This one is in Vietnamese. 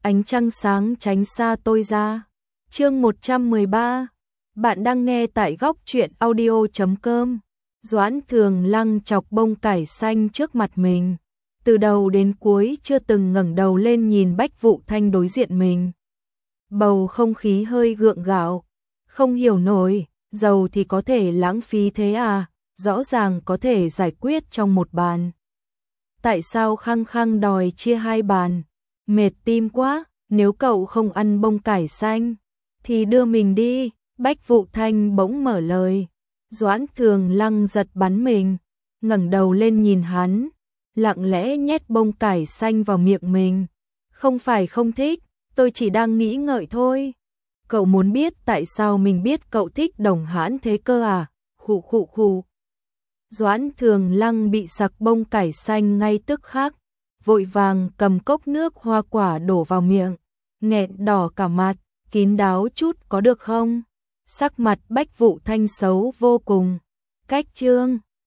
ánh trăng sáng tránh xa tôi ra. Chương 113. Bạn đang nghe tại góc truyện audio.com. Doãn Thường Lăng chọc bông cải xanh trước mặt mình, từ đầu đến cuối chưa từng ngẩng đầu lên nhìn Bách Vụ Thanh đối diện mình. Bầu không khí hơi gượng gạo, không hiểu nổi, dầu thì có thể lãng phí thế à, rõ ràng có thể giải quyết trong một bàn. Tại sao khăng khăng đòi chia hai bàn? Mệt tim quá, nếu cậu không ăn bông cải xanh thì đưa mình đi. Bách Vụ Thanh bỗng mở lời. Doãn Thường Lăng giật bắn mình, ngẩng đầu lên nhìn hắn, lặng lẽ nhét bông cải xanh vào miệng mình. Không phải không thích, tôi chỉ đang nghĩ ngợi thôi. Cậu muốn biết tại sao mình biết cậu thích Đồng Hãn thế cơ à? Khụ khụ khụ. Doãn Thường Lăng bị sặc bông cải xanh ngay tức khắc, vội vàng cầm cốc nước hoa quả đổ vào miệng, nghẹn đỏ cả mặt, kín đáo chút có được không? Sắc mặt Bách Vụ Thanh xấu vô cùng. Cách chương